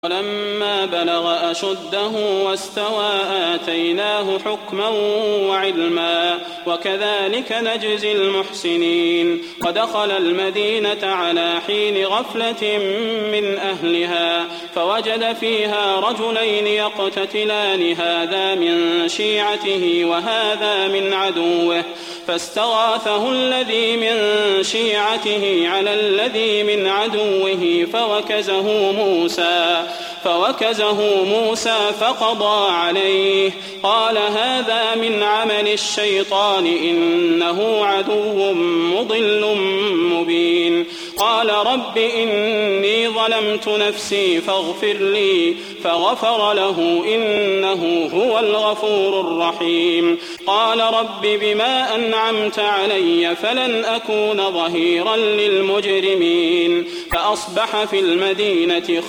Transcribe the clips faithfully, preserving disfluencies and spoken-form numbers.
ولما بلغ أشده واستوى آتيناه حكما وعلما وكذلك نجزي المحسنين. ودخل المدينة على حين غفلة من أهلها فوجد فيها رجلين يقتتلان هذا من شيعته وهذا من عدوه فاستغاثه الذي من شيعته على الذي من عدوه فوكزه موسى فوكزه موسى فقضى عليه قال هذا من عمل الشيطان إنه عدو مضل مبين. قال رب إني ظلمت نفسي فاغفر لي فغفر له إنه هو الغفور الرحيم. قال رب بما أنعمت علي فلن أكون ظهيرا للمجرمين. فأصبح في المدينة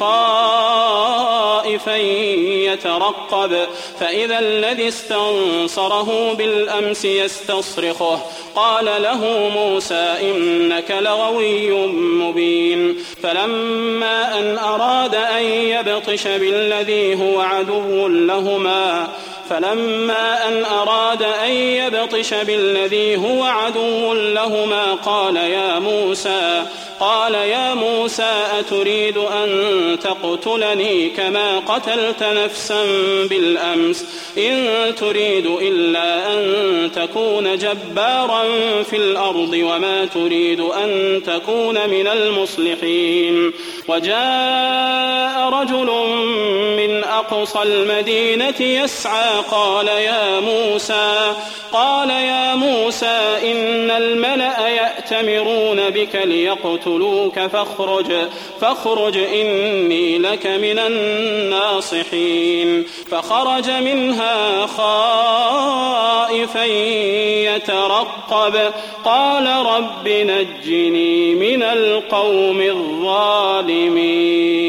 خائفا يترقب فإذا الذي استنصره بالأمس يستصرخه قال له موسى إنك لغوي مبين. فلما أن أراد أن يبطش بالذي هو عدو لهما فلما أن أراد أن يبطش بالذي هو عدو لهما قال يا موسى قال يا موسى أتريد أن تقتلني كما قتلت نفسا بالأمس إن تريد إلا أن تكون جبارا في الأرض وما تريد أن تكون من المصلحين. وجاء رجل من أقصى المدينة يسعى قال يا موسى قال يا موسى إن الملأ يأتمرون بك ليقتلوك فاخرج فاخرج إني لك من الناصحين. فخرج منها خائفا يترقب قال رب نجني من القوم الظالمين.